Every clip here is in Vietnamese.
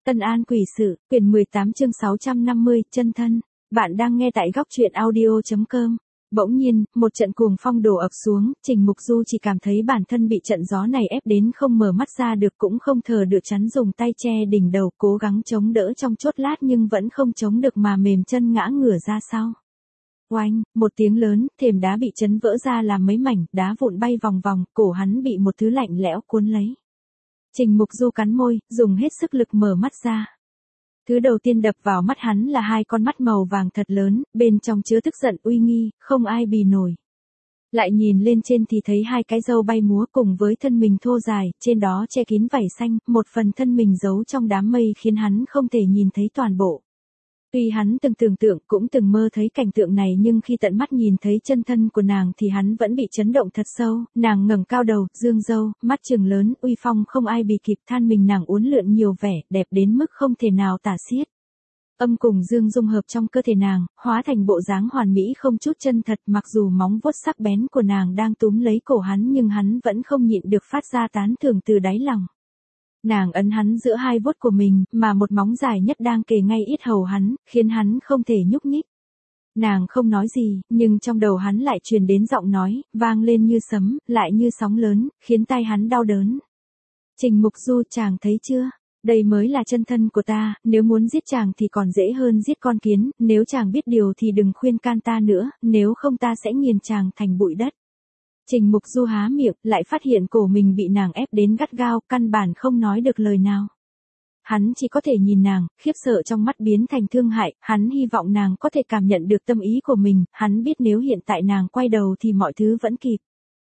Tân An Quỷ Sự, quyển 18 chương 650, chân thân. Bạn đang nghe tại góc truyện audio.com. Bỗng nhiên, một trận cuồng phong đổ ập xuống, Trình Mục Du chỉ cảm thấy bản thân bị trận gió này ép đến không mở mắt ra được, cũng không thở được, chắn dùng tay che đỉnh đầu, cố gắng chống đỡ trong chốc lát nhưng vẫn không chống được mà mềm chân ngã ngửa ra sau. Oanh, một tiếng lớn, thềm đá bị chấn vỡ ra làm mấy mảnh, đá vụn bay vòng vòng, cổ hắn bị một thứ lạnh lẽo cuốn lấy. Trình Mục Du cắn môi, dùng hết sức lực mở mắt ra. Thứ đầu tiên đập vào mắt hắn là hai con mắt màu vàng thật lớn, bên trong chứa tức giận uy nghi, không ai bì nổi. Lại nhìn lên trên thì thấy hai cái râu bay múa cùng với thân mình thô dài, trên đó che kín vảy xanh, một phần thân mình giấu trong đám mây khiến hắn không thể nhìn thấy toàn bộ. Tuy hắn từng tưởng tượng cũng từng mơ thấy cảnh tượng này, nhưng khi tận mắt nhìn thấy chân thân của nàng thì hắn vẫn bị chấn động thật sâu. Nàng ngẩng cao đầu, dương râu, mắt trừng lớn, uy phong không ai bì kịp, than mình nàng uốn lượn nhiều vẻ, đẹp đến mức không thể nào tả xiết. Âm cùng dương dung hợp trong cơ thể nàng, hóa thành bộ dáng hoàn mỹ không chút chân thật, mặc dù móng vuốt sắc bén của nàng đang túm lấy cổ hắn nhưng hắn vẫn không nhịn được phát ra tán thưởng từ đáy lòng. Nàng ấn hắn giữa hai vuốt của mình, mà một móng dài nhất đang kề ngay yết hầu hắn, khiến hắn không thể nhúc nhích. Nàng không nói gì, nhưng trong đầu hắn lại truyền đến giọng nói, vang lên như sấm, lại như sóng lớn, khiến tai hắn đau đớn. Trình Mục Du, chàng thấy chưa? Đây mới là chân thân của ta, nếu muốn giết chàng thì còn dễ hơn giết con kiến, nếu chàng biết điều thì đừng khuyên can ta nữa, nếu không ta sẽ nghiền chàng thành bụi đất. Trình Mục Du há miệng, lại phát hiện cổ mình bị nàng ép đến gắt gao, căn bản không nói được lời nào. Hắn chỉ có thể nhìn nàng, khiếp sợ trong mắt biến thành thương hại, hắn hy vọng nàng có thể cảm nhận được tâm ý của mình, hắn biết nếu hiện tại nàng quay đầu thì mọi thứ vẫn kịp.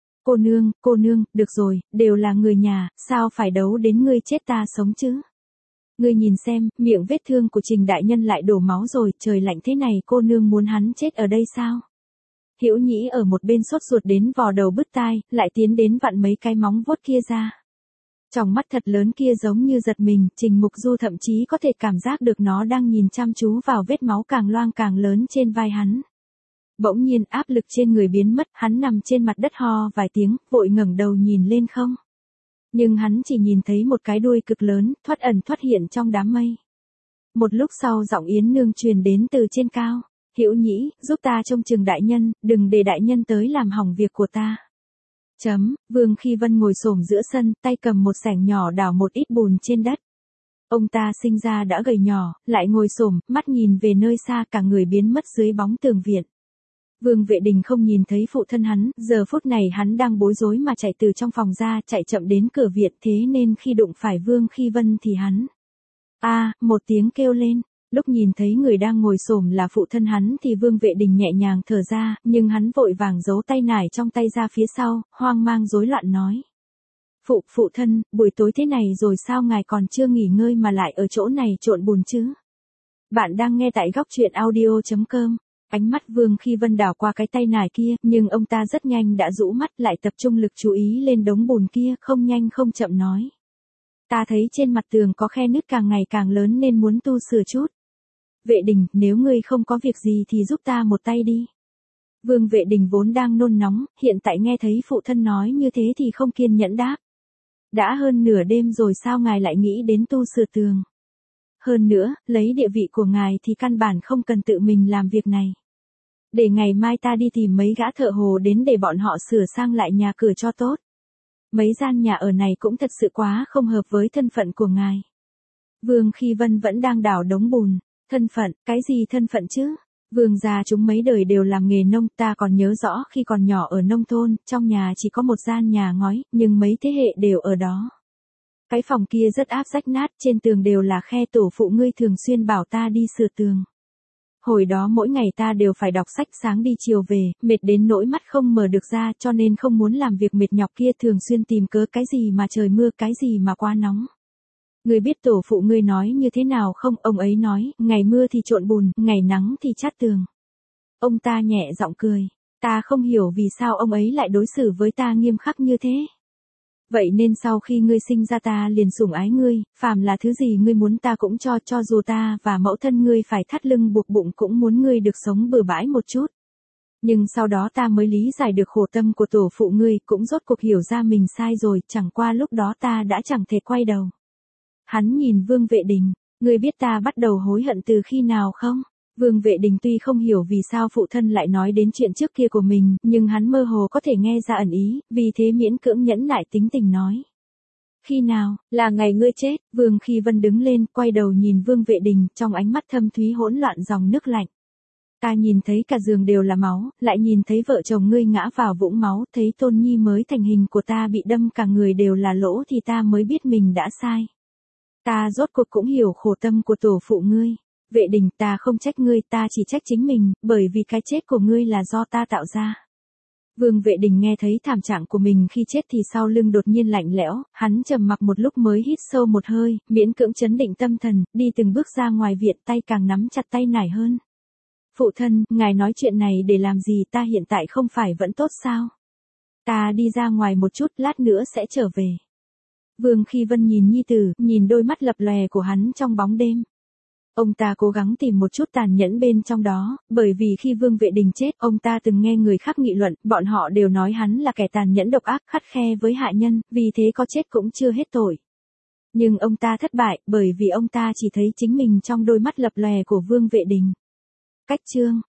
Cô nương, được rồi, đều là người nhà, sao phải đấu đến ngươi chết ta sống chứ? Ngươi nhìn xem, miệng vết thương của Trình đại nhân lại đổ máu rồi, trời lạnh thế này cô nương muốn hắn chết ở đây sao? Hữu Nhĩ ở một bên sốt ruột đến vò đầu bứt tai, lại tiến đến vặn mấy cái móng vuốt kia ra. Trong mắt thật lớn kia giống như giật mình, Trình Mục Du thậm chí có thể cảm giác được nó đang nhìn chăm chú vào vết máu càng loang càng lớn trên vai hắn. Bỗng nhiên áp lực trên người biến mất, hắn nằm trên mặt đất ho vài tiếng, vội ngẩng đầu nhìn lên không. Nhưng hắn chỉ nhìn thấy một cái đuôi cực lớn, thoát ẩn thoát hiện trong đám mây. Một lúc sau giọng Yến Nương truyền đến từ trên cao. Hữu Nhĩ, giúp ta trông chừng đại nhân, đừng để đại nhân tới làm hỏng việc của ta. Vương Khi Vân ngồi xổm giữa sân, tay cầm một xẻng nhỏ đào một ít bùn trên đất. Ông ta sinh ra đã gầy nhỏ, lại ngồi xổm, mắt nhìn về nơi xa, cả người biến mất dưới bóng tường viện. Vương Vệ Đình không nhìn thấy phụ thân hắn, giờ phút này hắn đang bối rối mà chạy từ trong phòng ra, chạy chậm đến cửa viện, thế nên khi đụng phải Vương Khi Vân thì hắn một tiếng kêu lên. Lúc nhìn thấy người đang ngồi xổm là phụ thân hắn thì Vương Vệ Đình nhẹ nhàng thở ra, nhưng hắn vội vàng giấu tay nải trong tay ra phía sau, hoang mang rối loạn nói. Phụ thân, buổi tối thế này rồi sao ngài còn chưa nghỉ ngơi mà lại ở chỗ này trộn bùn chứ? Bạn đang nghe tại góc truyện audio.com. Ánh mắt Vương Khi Vân đảo qua cái tay nải kia, nhưng ông ta rất nhanh đã rũ mắt lại tập trung lực chú ý lên đống bùn kia, không nhanh không chậm nói. Ta thấy trên mặt tường có khe nứt càng ngày càng lớn nên muốn tu sửa chút. Vệ Đình, nếu ngươi không có việc gì thì giúp ta một tay đi. Vương Vệ Đình vốn đang nôn nóng, hiện tại nghe thấy phụ thân nói như thế thì không kiên nhẫn đáp. Đã hơn nửa đêm rồi sao ngài lại nghĩ đến tu sửa tường? Hơn nữa, lấy địa vị của ngài thì căn bản không cần tự mình làm việc này. Để ngày mai ta đi tìm mấy gã thợ hồ đến để bọn họ sửa sang lại nhà cửa cho tốt. Mấy gian nhà ở này cũng thật sự quá không hợp với thân phận của ngài. Vương Khi Vân vẫn đang đào đống bùn. Thân phận, cái gì thân phận chứ? Vương gia chúng mấy đời đều làm nghề nông, ta còn nhớ rõ khi còn nhỏ ở nông thôn, trong nhà chỉ có một gian nhà ngói, nhưng mấy thế hệ đều ở đó. Cái phòng kia rất áp rách nát, trên tường đều là khe, tổ phụ ngươi thường xuyên bảo ta đi sửa tường. Hồi đó mỗi ngày ta đều phải đọc sách sáng đi chiều về, mệt đến nỗi mắt không mở được ra, cho nên không muốn làm việc mệt nhọc kia, thường xuyên tìm cớ cái gì mà trời mưa, cái gì mà quá nóng. Ngươi biết tổ phụ ngươi nói như thế nào không? Ông ấy nói, ngày mưa thì trộn bùn, ngày nắng thì chát tường. Ông ta nhẹ giọng cười. Ta không hiểu vì sao ông ấy lại đối xử với ta nghiêm khắc như thế. Vậy nên sau khi ngươi sinh ra ta liền sủng ái ngươi, phàm là thứ gì ngươi muốn ta cũng cho dù ta và mẫu thân ngươi phải thắt lưng buộc bụng cũng muốn ngươi được sống bừa bãi một chút. Nhưng sau đó ta mới lý giải được khổ tâm của tổ phụ ngươi, cũng rốt cuộc hiểu ra mình sai rồi, chẳng qua lúc đó ta đã chẳng thể quay đầu. Hắn nhìn Vương Vệ Đình, Ngươi biết ta bắt đầu hối hận từ khi nào không? Vương Vệ Đình tuy không hiểu vì sao phụ thân lại nói đến chuyện trước kia của mình, nhưng hắn mơ hồ có thể nghe ra ẩn ý, vì thế miễn cưỡng nhẫn nại tính tình nói. Khi nào, là ngày ngươi chết? Vương Khi Vân đứng lên, quay đầu nhìn Vương Vệ Đình, trong ánh mắt thâm thúy hỗn loạn dòng nước lạnh. Ta nhìn thấy cả giường đều là máu, lại nhìn thấy vợ chồng ngươi ngã vào vũng máu, thấy Tôn Nhi mới thành hình của ta bị đâm cả người đều là lỗ thì ta mới biết mình đã sai. Ta rốt cuộc cũng hiểu khổ tâm của tổ phụ ngươi. Vệ Đình, ta không trách ngươi, ta chỉ trách chính mình, bởi vì cái chết của ngươi là do ta tạo ra. Vương Vệ Đình nghe thấy thảm trạng của mình khi chết thì sau lưng đột nhiên lạnh lẽo, hắn trầm mặc một lúc mới hít sâu một hơi, miễn cưỡng trấn định tâm thần, đi từng bước ra ngoài viện, tay càng nắm chặt tay nải hơn. Phụ thân, ngài nói chuyện này để làm gì, ta hiện tại không phải vẫn tốt sao? Ta đi ra ngoài một chút, lát nữa sẽ trở về. Vương Khi Vân nhìn nhi tử, nhìn đôi mắt lập lòe của hắn trong bóng đêm. Ông ta cố gắng tìm một chút tàn nhẫn bên trong đó, bởi vì khi Vương Vệ Đình chết, ông ta từng nghe người khác nghị luận, bọn họ đều nói hắn là kẻ tàn nhẫn độc ác, khắt khe với hạ nhân, vì thế có chết cũng chưa hết tội. Nhưng ông ta thất bại, bởi vì ông ta chỉ thấy chính mình trong đôi mắt lập lòe của Vương Vệ Đình. Cách chương